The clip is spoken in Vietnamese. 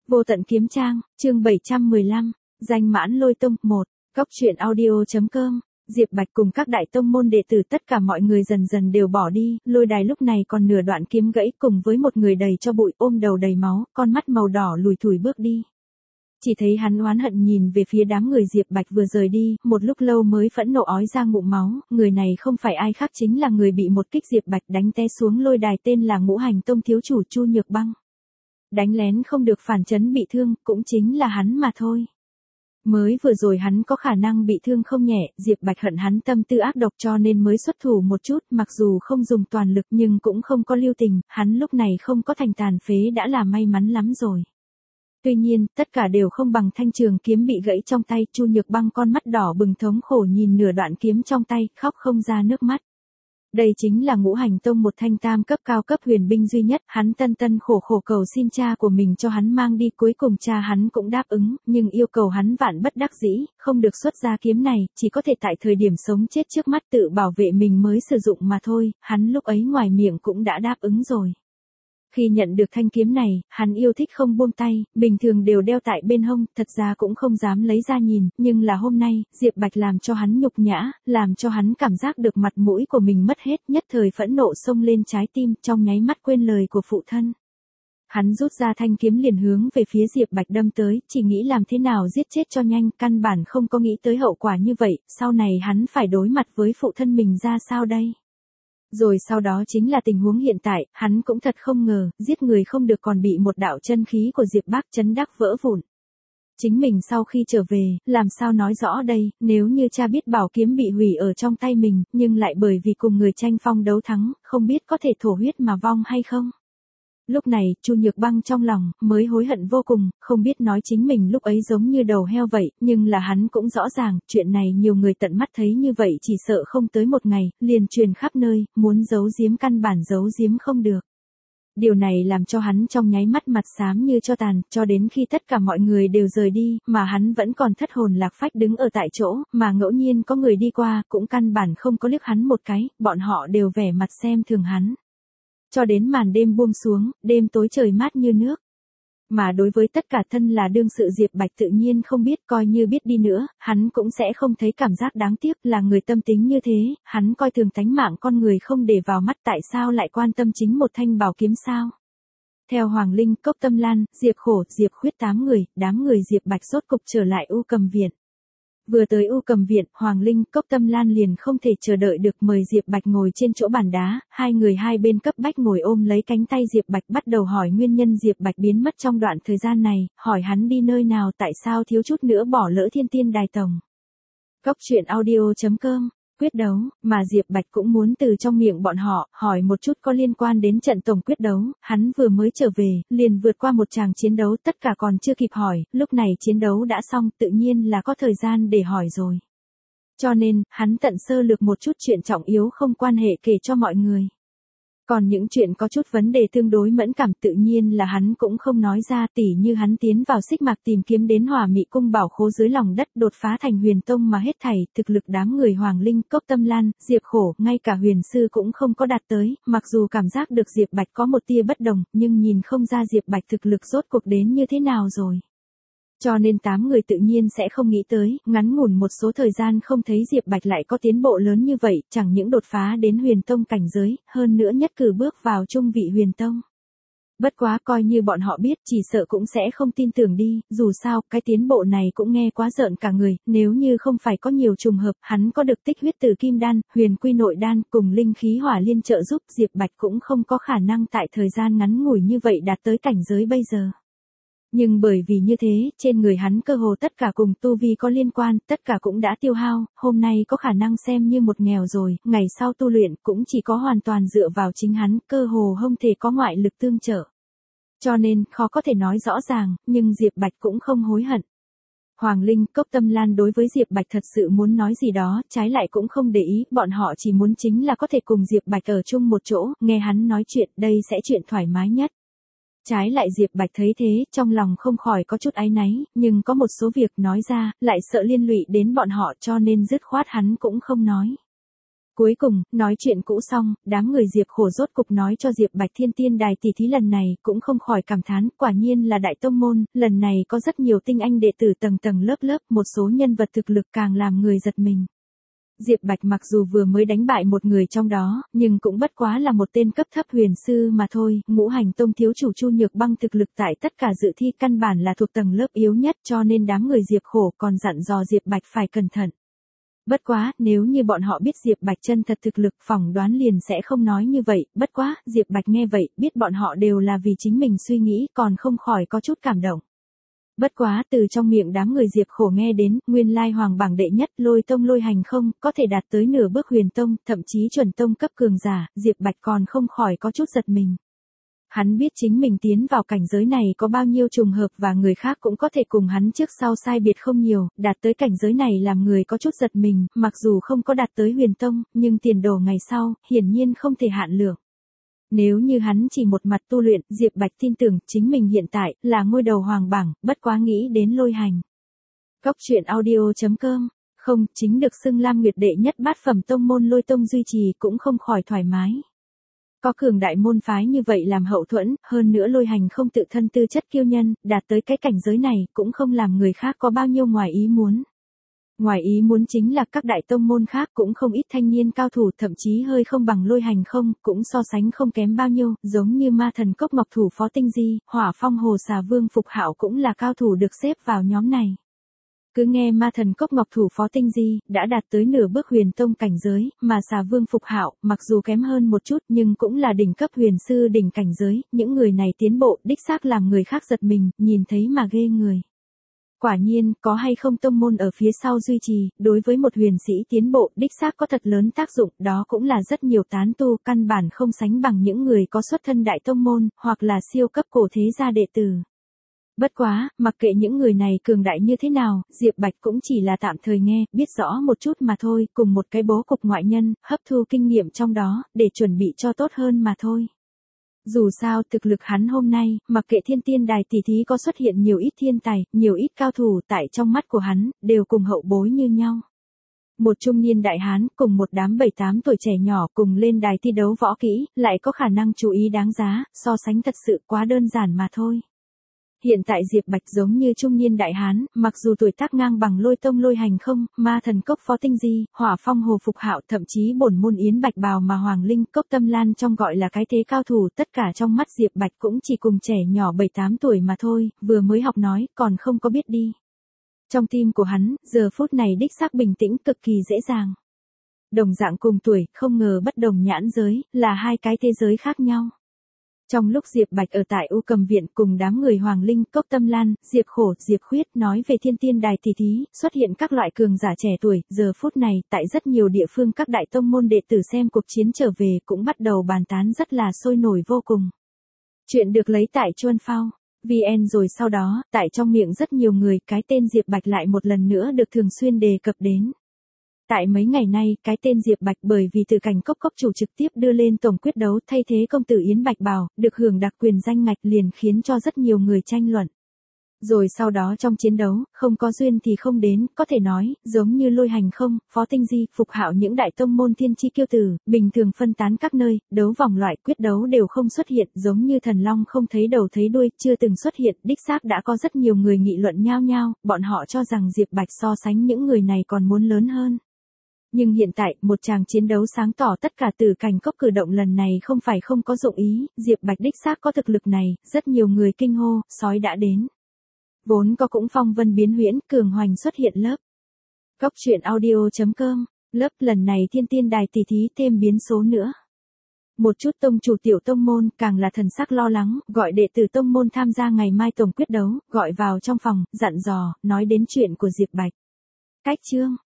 Vô tận kiếm trang, chương 715, danh mãn lôi tông 1, Cóc truyện audio.com. Diệp Bạch cùng các đại tông môn đệ tử tất cả mọi người dần dần đều bỏ đi, lôi đài lúc này còn nửa đoạn kiếm gãy cùng với một người đầy cho bụi ôm đầu đầy máu, con mắt màu đỏ lùi thủi bước đi. Chỉ thấy hắn oán hận nhìn về phía đám người Diệp Bạch vừa rời đi, một lúc lâu mới phẫn nộ ói ra ngụm máu, người này không phải ai khác chính là người bị một kích Diệp Bạch đánh té xuống lôi đài tên là Ngũ Hành Tông thiếu chủ Chu Nhược Băng. Đánh lén không được phản chấn bị thương, cũng chính là hắn mà thôi. Mới vừa rồi hắn có khả năng bị thương không nhẹ, Diệp Bạch hận hắn tâm tư ác độc cho nên mới xuất thủ một chút, mặc dù không dùng toàn lực nhưng cũng không có lưu tình, hắn lúc này không có thành tàn phế đã là may mắn lắm rồi. Tuy nhiên, tất cả đều không bằng thanh trường kiếm bị gãy trong tay, Chu Nhược Băng con mắt đỏ bừng thống khổ nhìn nửa đoạn kiếm trong tay, khóc không ra nước mắt. Đây chính là Ngũ Hành Tông một thanh tam cấp cao cấp huyền binh duy nhất, hắn tân khổ cầu xin cha của mình cho hắn mang đi, cuối cùng cha hắn cũng đáp ứng, nhưng yêu cầu hắn vạn bất đắc dĩ, không được xuất ra kiếm này, chỉ có thể tại thời điểm sống chết trước mắt tự bảo vệ mình mới sử dụng mà thôi, hắn lúc ấy ngoài miệng cũng đã đáp ứng rồi. Khi nhận được thanh kiếm này, hắn yêu thích không buông tay, bình thường đều đeo tại bên hông, thật ra cũng không dám lấy ra nhìn, nhưng là hôm nay, Diệp Bạch làm cho hắn nhục nhã, làm cho hắn cảm giác được mặt mũi của mình mất hết, nhất thời phẫn nộ xông lên trái tim, trong nháy mắt quên lời của phụ thân. Hắn rút ra thanh kiếm liền hướng về phía Diệp Bạch đâm tới, chỉ nghĩ làm thế nào giết chết cho nhanh, căn bản không có nghĩ tới hậu quả như vậy, sau này hắn phải đối mặt với phụ thân mình ra sao đây? Rồi sau đó chính là tình huống hiện tại, hắn cũng thật không ngờ, giết người không được còn bị một đạo chân khí của Diệp Bác chấn đắc vỡ vụn. Chính mình sau khi trở về, làm sao nói rõ đây, nếu như cha biết bảo kiếm bị hủy ở trong tay mình, nhưng lại bởi vì cùng người tranh phong đấu thắng, không biết có thể thổ huyết mà vong hay không. Lúc này, Chu Nhược Băng trong lòng, mới hối hận vô cùng, không biết nói chính mình lúc ấy giống như đầu heo vậy, nhưng là hắn cũng rõ ràng, chuyện này nhiều người tận mắt thấy như vậy chỉ sợ không tới một ngày, liền truyền khắp nơi, muốn giấu giếm căn bản giấu giếm không được. Điều này làm cho hắn trong nháy mắt mặt xám như tro tàn, cho đến khi tất cả mọi người đều rời đi, mà hắn vẫn còn thất hồn lạc phách đứng ở tại chỗ, mà ngẫu nhiên có người đi qua, cũng căn bản không có liếc hắn một cái, bọn họ đều vẻ mặt xem thường hắn. Cho đến màn đêm buông xuống, đêm tối trời mát như nước. Mà đối với tất cả thân là đương sự Diệp Bạch tự nhiên không biết, coi như biết đi nữa, hắn cũng sẽ không thấy cảm giác đáng tiếc, là người tâm tính như thế, hắn coi thường tánh mạng con người không để vào mắt, tại sao lại quan tâm chính một thanh bảo kiếm sao? Theo Hoàng Linh, Cốc Tâm Lan, Diệp Khổ, Diệp Khuyết 8 người, đám người Diệp Bạch rốt cục trở lại U Cầm Viện. Vừa tới U Cầm Viện, Hoàng Linh, Cốc Tâm Lan liền không thể chờ đợi được mời Diệp Bạch ngồi trên chỗ bàn đá, hai người hai bên cấp bách ngồi ôm lấy cánh tay Diệp Bạch bắt đầu hỏi nguyên nhân Diệp Bạch biến mất trong đoạn thời gian này, hỏi hắn đi nơi nào, tại sao thiếu chút nữa bỏ lỡ Thiên Tiên Đài Tổng. Cóc truyện audio.com. Quyết đấu, mà Diệp Bạch cũng muốn từ trong miệng bọn họ, hỏi một chút có liên quan đến trận tổng quyết đấu, hắn vừa mới trở về, liền vượt qua một tràng chiến đấu, tất cả còn chưa kịp hỏi, lúc này chiến đấu đã xong, tự nhiên là có thời gian để hỏi rồi. Cho nên, hắn tận sơ lược một chút chuyện trọng yếu không quan hệ kể cho mọi người. Còn những chuyện có chút vấn đề tương đối mẫn cảm tự nhiên là hắn cũng không nói ra, tỉ như hắn tiến vào Xích Mạc tìm kiếm đến Hỏa Mị Cung bảo khố dưới lòng đất đột phá thành Huyền Tông mà hết thảy, thực lực đám người Hoàng Linh, Cốc Tâm Lan, Diệp Khổ, ngay cả Huyền Sư cũng không có đạt tới, mặc dù cảm giác được Diệp Bạch có một tia bất đồng, nhưng nhìn không ra Diệp Bạch thực lực rốt cuộc đến như thế nào rồi. Cho nên 8 người tự nhiên sẽ không nghĩ tới, ngắn ngủn một số thời gian không thấy Diệp Bạch lại có tiến bộ lớn như vậy, chẳng những đột phá đến Huyền Tông cảnh giới, hơn nữa nhất cử bước vào trung vị Huyền Tông. Bất quá coi như bọn họ biết chỉ sợ cũng sẽ không tin tưởng đi, dù sao, cái tiến bộ này cũng nghe quá rợn cả người, nếu như không phải có nhiều trùng hợp, hắn có được tích huyết tử kim đan, huyền quy nội đan, cùng linh khí hỏa liên trợ giúp, Diệp Bạch cũng không có khả năng tại thời gian ngắn ngủi như vậy đạt tới cảnh giới bây giờ. Nhưng bởi vì như thế, trên người hắn cơ hồ tất cả cùng tu vi có liên quan, tất cả cũng đã tiêu hao, hôm nay có khả năng xem như một nghèo rồi, ngày sau tu luyện cũng chỉ có hoàn toàn dựa vào chính hắn, cơ hồ không thể có ngoại lực tương trợ. Cho nên, khó có thể nói rõ ràng, nhưng Diệp Bạch cũng không hối hận. Hoàng Linh, Cốc Tâm Lan đối với Diệp Bạch thật sự muốn nói gì đó, trái lại cũng không để ý, bọn họ chỉ muốn chính là có thể cùng Diệp Bạch ở chung một chỗ, nghe hắn nói chuyện, đây sẽ chuyện thoải mái nhất. Trái lại Diệp Bạch thấy thế, trong lòng không khỏi có chút áy náy, nhưng có một số việc nói ra, lại sợ liên lụy đến bọn họ cho nên dứt khoát hắn cũng không nói. Cuối cùng, nói chuyện cũ xong, đám người Diệp Khổ rốt cục nói cho Diệp Bạch Thiên Tiên Đài tỷ thí lần này cũng không khỏi cảm thán, quả nhiên là đại tông môn, lần này có rất nhiều tinh anh đệ tử tầng tầng lớp lớp, một số nhân vật thực lực càng làm người giật mình. Diệp Bạch mặc dù vừa mới đánh bại một người trong đó, nhưng cũng bất quá là một tên cấp thấp huyền sư mà thôi, Ngũ Hành Tông thiếu chủ Chu Nhược Băng thực lực tại tất cả dự thi căn bản là thuộc tầng lớp yếu nhất, cho nên đám người Diệp Khổ còn dặn dò Diệp Bạch phải cẩn thận. Bất quá, nếu như bọn họ biết Diệp Bạch chân thật thực lực, phỏng đoán liền sẽ không nói như vậy, bất quá, Diệp Bạch nghe vậy, biết bọn họ đều là vì chính mình suy nghĩ, còn không khỏi có chút cảm động. Bất quá, từ trong miệng đám người Diệp Khổ nghe đến, nguyên lai hoàng bảng đệ nhất, Lôi Tông Lôi Hành không, có thể đạt tới nửa bước huyền tông, thậm chí chuẩn tông cấp cường giả, Diệp Bạch còn không khỏi có chút giật mình. Hắn biết chính mình tiến vào cảnh giới này có bao nhiêu trùng hợp và người khác cũng có thể cùng hắn trước sau sai biệt không nhiều, đạt tới cảnh giới này làm người có chút giật mình, mặc dù không có đạt tới huyền tông, nhưng tiền đồ ngày sau, hiển nhiên không thể hạn lượng. Nếu như hắn chỉ một mặt tu luyện, Diệp Bạch tin tưởng chính mình hiện tại là ngôi đầu hoàng bảng, bất quá nghĩ đến Lôi Hành. Cốc truyện audio.com, không, chính được xưng Lam Nguyệt đệ nhất bát phẩm tông môn Lôi Tông duy trì cũng không khỏi thoải mái. Có cường đại môn phái như vậy làm hậu thuẫn, hơn nữa Lôi Hành không tự thân tư chất kiêu nhân, đạt tới cái cảnh giới này cũng không làm người khác có bao nhiêu ngoài ý muốn. Ngoài ý muốn chính là các đại tông môn khác cũng không ít thanh niên cao thủ, thậm chí hơi không bằng Lôi Hành không, cũng so sánh không kém bao nhiêu, giống như Ma Thần Cốc Ngọc thủ Phó Tinh Di, Hỏa Phong Hồ Xà Vương Phục Hạo cũng là cao thủ được xếp vào nhóm này. Cứ nghe Ma Thần Cốc Ngọc thủ Phó Tinh Di đã đạt tới nửa bước huyền tông cảnh giới, mà Xà Vương Phục Hạo mặc dù kém hơn một chút nhưng cũng là đỉnh cấp huyền sư đỉnh cảnh giới, những người này tiến bộ đích xác làm người khác giật mình, nhìn thấy mà ghê người. Quả nhiên, có hay không tông môn ở phía sau duy trì, đối với một huyền sĩ tiến bộ đích xác có thật lớn tác dụng, đó cũng là rất nhiều tán tu căn bản không sánh bằng những người có xuất thân đại tông môn, hoặc là siêu cấp cổ thế gia đệ tử. Bất quá, mặc kệ những người này cường đại như thế nào, Diệp Bạch cũng chỉ là tạm thời nghe, biết rõ một chút mà thôi, cùng một cái bố cục ngoại nhân, hấp thu kinh nghiệm trong đó, để chuẩn bị cho tốt hơn mà thôi. Dù sao, thực lực hắn hôm nay, mặc kệ Thiên Tiên Đài tỷ thí có xuất hiện nhiều ít thiên tài, nhiều ít cao thủ tại trong mắt của hắn, đều cùng hậu bối như nhau. Một trung niên đại hán, cùng một đám 7-8 tuổi trẻ nhỏ cùng lên đài thi đấu võ kỹ, lại có khả năng chú ý đáng giá, so sánh thật sự quá đơn giản mà thôi. Hiện tại Diệp Bạch giống như trung niên đại hán, mặc dù tuổi tác ngang bằng Lôi Tông Lôi Hành không, Ma Thần Cốc Phó Tinh Di, Hỏa Phong Hồ Phục Hạo, thậm chí bổn môn Yến Bạch Bào mà Hoàng Linh Cốc Tâm Lan trong gọi là cái thế cao thủ, tất cả trong mắt Diệp Bạch cũng chỉ cùng trẻ nhỏ 7-8 tuổi mà thôi, vừa mới học nói, còn không có biết đi. Trong tim của hắn, giờ phút này đích xác bình tĩnh cực kỳ dễ dàng. Đồng dạng cùng tuổi, không ngờ bất đồng nhãn giới, là hai cái thế giới khác nhau. Trong lúc Diệp Bạch ở tại U Cầm Viện cùng đám người Hoàng Linh, Cốc Tâm Lan, Diệp Khổ, Diệp Khuyết nói về Thiên Tiên Đài tỷ thí, xuất hiện các loại cường giả trẻ tuổi, giờ phút này, tại rất nhiều địa phương các đại tông môn đệ tử xem cuộc chiến trở về cũng bắt đầu bàn tán rất là sôi nổi vô cùng. Chuyện được lấy tại Chuan Phao VN rồi sau đó, tại trong miệng rất nhiều người, cái tên Diệp Bạch lại một lần nữa được thường xuyên đề cập đến. Tại mấy ngày nay, cái tên Diệp Bạch bởi vì từ cảnh cốc chủ trực tiếp đưa lên tổng quyết đấu thay thế công tử Yến Bạch Bào, được hưởng đặc quyền danh ngạch liền khiến cho rất nhiều người tranh luận. Rồi sau đó trong chiến đấu, không có duyên thì không đến, có thể nói, giống như Lôi Hành không, Phó Tinh Di, Phục Hạo những đại tông môn thiên chi kiêu tử, bình thường phân tán các nơi, đấu vòng loại quyết đấu đều không xuất hiện, giống như thần long không thấy đầu thấy đuôi, chưa từng xuất hiện, đích xác đã có rất nhiều người nghị luận nhao nhao, bọn họ cho rằng Diệp Bạch so sánh những người này còn muốn lớn hơn. Nhưng hiện tại, một tràng chiến đấu sáng tỏ tất cả từ cảnh cốc cử động lần này không phải không có dụng ý, Diệp Bạch đích xác có thực lực này, rất nhiều người kinh hô, sói đã đến. Vốn có cũng phong vân biến huyễn, cường hoành xuất hiện lớp. Cốc truyện audio.com, lớp lần này Thiên Tiên Đài tỷ thí thêm biến số nữa. Một chút tông chủ tiểu tông môn càng là thần sắc lo lắng, gọi đệ tử tông môn tham gia ngày mai tổng quyết đấu, gọi vào trong phòng, dặn dò, nói đến chuyện của Diệp Bạch. Cách chương